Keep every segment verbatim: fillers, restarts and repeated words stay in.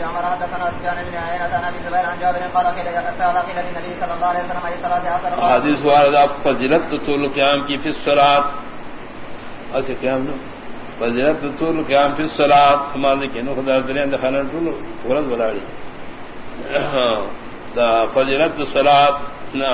عمر حدثنا سفيان بن عيينة عن ابي زبير عن جابر قال قيل قيل للنبي صلى الله عليه وسلم اي صلاة افضل حدیث وارد فضیلت طول القیام کی فی الصلاۃ ایسے قیام نو فضیلت طول القیام فی الصلاۃ ہمارے کہ نو خدا درین دخلن طول ورد بلاڑی دا فضیلت الصلاۃ نا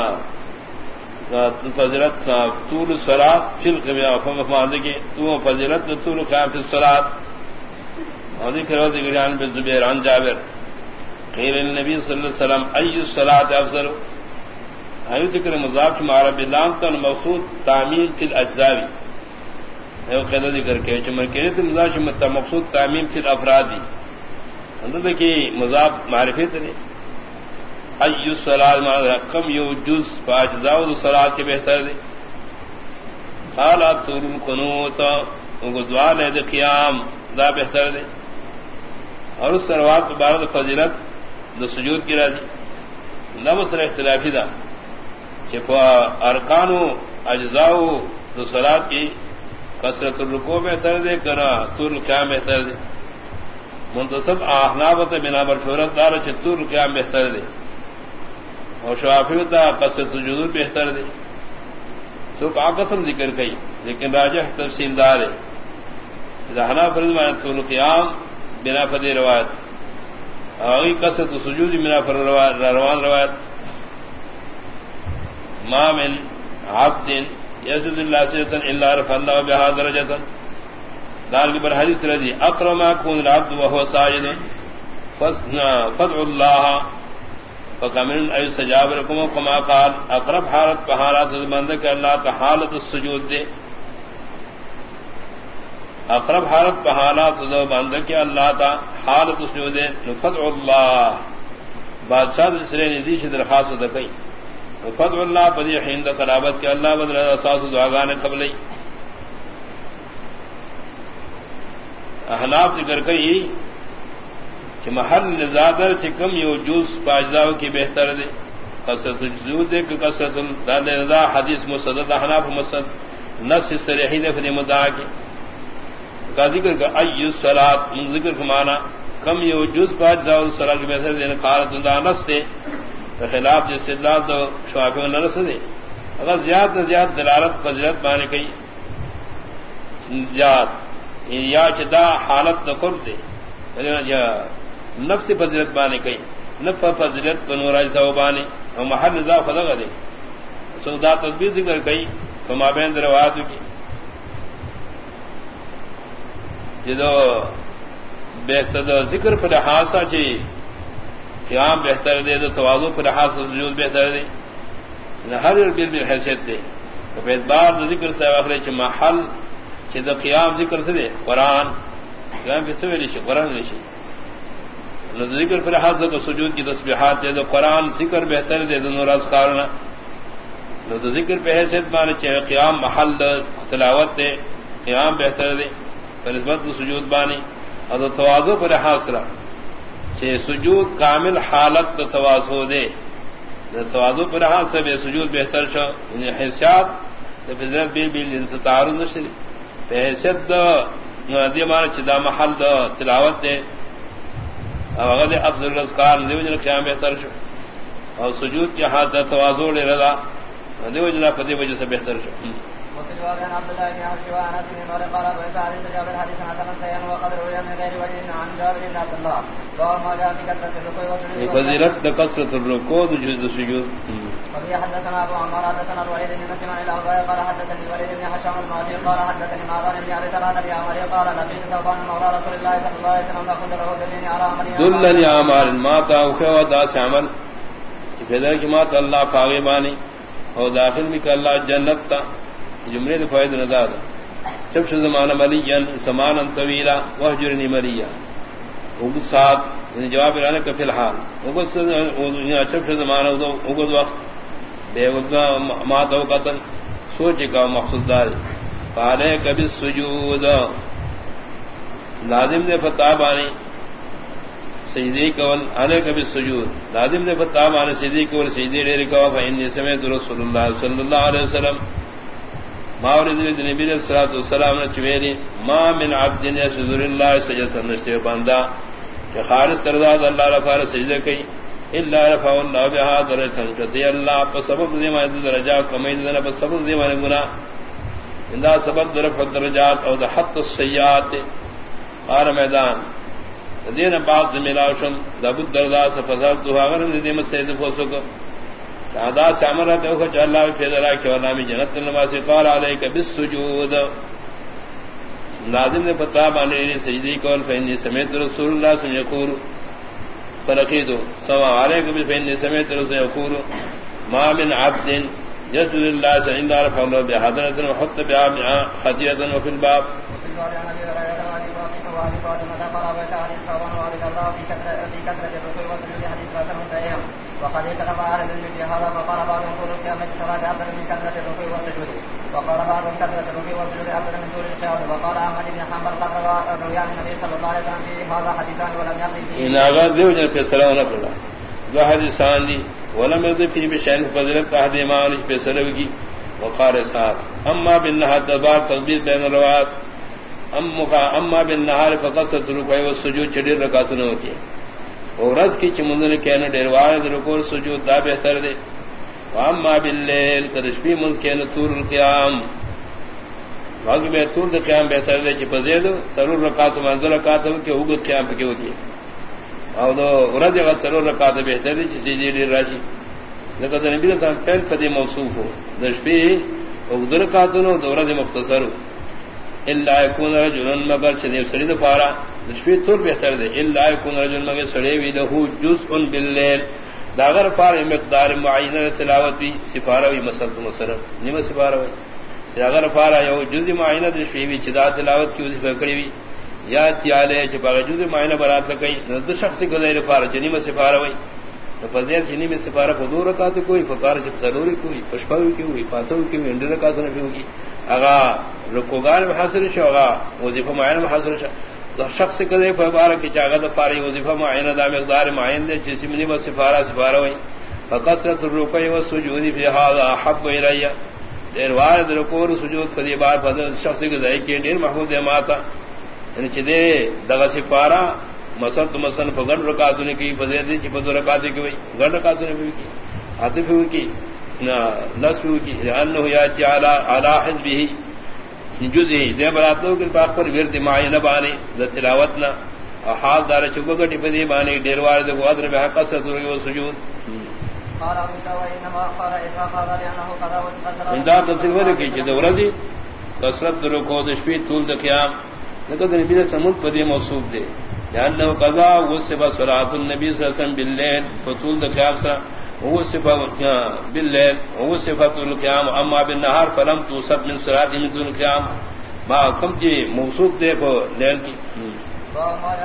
فضیلت طول الصلاۃ فی القیام ہمارے کہ تو فضیلت طول القیام فی الصلاۃ اور ذکر و ذکر عن ابن زبیر عن جابر قیل النبی صلی اللہ علیہ وسلم ای الصلاۃ افضل ایو ذکر مضاف مع رب اللہ تن مقصود تعمیم فی الاجزاء ایو قید ذکر کہ چمر کہ مضاف مت مقصود تعمیم فی الافراد اندر کہ مضاف معرفت ہے ای الصلاۃ ما کم یو جز فاجزاء الصلاۃ کے بہتر ہے قال طول القنوت وہ دعا ہے قیام دا بہتر ہے اور اس سروات مبارک فضیلت دو سجود کی راضی نہ مسئلہ اختلافی دا کہ ارکان و اجزاء دو صلاۃ کی کثرت الرکوع بہتر دے کرا طول القیام بہتر دے منتصب احناف بنا بر شہرت دار چ طول القیام بہتر دے اور شافعی تا کثرت الجذور بہتر دے تو کا قسم ذکر کئی لیکن راجح تفصیل دار ہے رہنا فرض میں طول القیام بنا فدی روایت اور کثرت سجود بنا فر روان روایت ما من عبد يسجد الله سجدة الا رفع الله بها درجة دار کی بر حدیث رضی اقرب ما يكون العبد وهو ساجد فادعوا الله فكمن اي استجاب لكم كما قال اقرب حالت بحالات بندہ کہ اللہ تعالی حالت السجود دے اقرب حالت بحالات دو بندہ کہ اللہ تعالی حالت السجود دے فادعوا الله بادشاہ دوسرے نزیش درخواست دکئی فضل اللہ پدی حین دا قرابت کے اللہ بدل اساس دعاگان قبلی احناف ذکر کئی کہ محل نزادر چکم یو جوز پاجزاو کی بہتر دے کثرت الجود دے کہ کثرت داد رضا حدیث مسدد احناف مسد نص صریحی دے فدی مدعا کی کا ذکر کہ ای الصلاۃ من ذکر کا معنی کم یو جوز پاجزاو الصلاۃ کی بہتر دے قالت دا نص دے خلاف جس استدلال تو شافعی نہ رسدے اگر زیادہ زیادہ دلالت فضیلت مانے کئی زیاد یا چدا حالت قرب دے یا نفس فضیلت مانے کئی نفس فضیلت بنوراج صوبانی اور محل رضا خلق دے سودا تدبیر ذکر کئی تو مابین روایت کی جدو بہتر ذکر پر حاصل چی قیام بہتر دے تو تواضع پر لحاظ سجود بہتر دے ہر بل بل حیثیت دے تو اعتبار ذکر سے آخر چ محل چ دا قیام ذکر سے دے قرآن قیام پہ سوے لشی قرآن لشی نو ذکر پر لحاظ کو سجود کی تسبیحات دے تو قرآن ذکر بہتر دے دونوں راز کارنا نو تو ذکر پہ حیثیت مانے چ قیام محل تلاوت دے قیام بہتر دے پر نسبت سجود بانی اور تو تواضع پر لحاظ رہا سجود کامل حالت تواضع دے تواضع پر ہاں سے بے سجود بہتر شو حیثیت فضیلت بیل بیل ان سے تعارض نشری حیثیت دی مانا چدا محل تلاوت دے اور افضل الاذکار دی وجہ قیام بہتر شو اور سجود کی حالت تواضع لے رضا دی وجہ فدی وجہ سے بہتر شو وعن عبد الله بن عمرو وعن انس بن مالك قال رويت حديث جابر حديثا حسنا سيئا وقد روي من غير وجه عن جابر بن عبد الله قال ما جاء في كثرة الركوع والسجود فضيلة كثرة الركوع والسجود. وفي حدثنا ابو عمار حدثنا الوليد بن مسلم عن الاوزاعي قال حدثني الوليد بن هشام المالكي قال حدثني معاذ بن ابي طلحه اليامري قال لقيت ثوبان مولى رسول الله صلى الله عليه وسلم فقلت له دلني على عمل دلني على عمل ما تاوخ وداس عمل فذا كما الله فاغباني اور داخل میں کہ اللہ جنت تا جملے نے فائدہ نہ دادا جب سے زمانہ ملین زمانہ طویلا وہجرنی مریا وہ ساتھ جواب لانے کا فی الحال وہ جب سے زمانہ وہ وقت بے وقت ما تو قتل سوچ کا مقصود دار قالے کبھی سجود لازم نے فتابانی سجدی کول علی کبھی سجود لازم نے فتابانی سجدی کول سجدی ڈیر کا فإني سمعت رسول اللہ صلی اللہ علیہ وسلم ما ورد النبی علیہ الصلوۃ والسلام نے چویری ما من عبد يسجد لله سجدة نشتے بندہ کہ خالص ترضاد اللہ رفع سجدہ کی الا رفع اللہ بها درجہ کہ اللہ پر سبب دے میں درجات کمی دے پر سبب دے میں گناہ اندا سبب درف درجات او حط السیئات قال میدان دین بعد ملاوشم ذب الدردا سفزر تو اگر دے میں سید فوسک سادا سامرت او کہ اللہ کے درا کہ ولا میں جنت النواسی قال علیک بالسجود ناظم نے بتا بانے سجدی کول فین سمیت رسول اللہ صلی اللہ علیہ وسلم فرقید سوا علیک بفین سمیت رسول یقول ما من عبد يسجد لله سعند رفع الله بحضرة وحط بها خطيئة وفي الباب وقد اختلف اهل العلم في هذا فقال بعضهم طول القيام في الصلاه افضل من كثره الركوع والسجود وقال بعضهم كثره الركوع والسجود افضل من طول القيام وقال احمد بن حنبل قد روى عن النبي صلى الله عليه وسلم في هذا حديثان ولم يقل فيه ان اغا دیو في الصلاه نقل دو حدیثان دی ولم يقل فيه بشان فضیلت احد امام في سلو کی وقال صاحب اما بالنهار تبار تطبیق بین الروات اما بالنهار فقصت الركوع والسجود چڑی رکعتوں کی اور رز کی چمندر کہنے ڈیروار رکوع سجود دا بہتر دے واما باللیل کدشبی من کہنے طول القیام باقی میں طول القیام بہتر دے چ پزید ضرور رکعت منزل رکعت کے اوگت قیام پہ ہوگی اور دو رز وقت ضرور رکعت بہتر دے جس دی راشی لقد نبی صلی اللہ علیہ وسلم پہل قدی موصوف ہو دشبی اوگت رکعت نو دو رز مختصر الا يكون رجلا مگر چنے سرید فارا نشفی طول بہتر دے الا يكون رجلا مگر سڑے وی له جزء بالليل داغر فار مقدار معینہ تلاوت بھی سفارہ وی مسلط مسرر نیم سفارہ وی داغر فارا یو جزء معینہ نشفی وی چدا تلاوت کی وظیفہ کڑی وی یا تیالے چ باغ جزء معینہ برات کئی نو شخص کو غیر فار جنیم سفارہ وی تو فضیل جنی میں سفارہ حضور رکعت کوئی فقار چ ضروری کوئی پشپاوی کی ہوئی فاتو کی ہوئی انڈر کا سن ہوگی اگا رکوگان میں حاصل شوغا وظیفہ معین میں حاصل شو شخص کدے فبارک کی چاغت پاری وظیفہ معین دا مقدار معین دے جس میں بس سفارہ سفارہ ہوئی فکثرت الرکوع والسجود فی هذا احب الی دیر وارد رکوع و سجود کدی بار فضل شخص کے ذائقے کے دیر محمود ماتا یعنی چدے دغ سفارہ مسد مسن فغر رکعت نے کی فضیلت کی فضل رکعت کی ہوئی غر رکعت نے بھی کی عاطف ہوئی کی نصف کی لانه یاتی علی علی حزبه جزئی دے براتو کے پاک پر ورد معینہ بانے تلاوتنا حال دار چگو گٹی پدی بانے ڈیروار دے قدر میں قصد و سجود قال انما قال اذا قال لانه قضى وقدر ان دا تصور کی کہ دورزی کثرت رکوع دشپی طول د قیام لقد نبی نے سمود پدی موصوف دے لانه قضى وصف صلاه النبي صلی اللہ علیہ وسلم بالليل فطول د قیام سا هو صفات بالليل هو صفات القيام اما بالنهار فلم توصف من صلاه من القيام ما كم کی موصوف دے کو لیل کی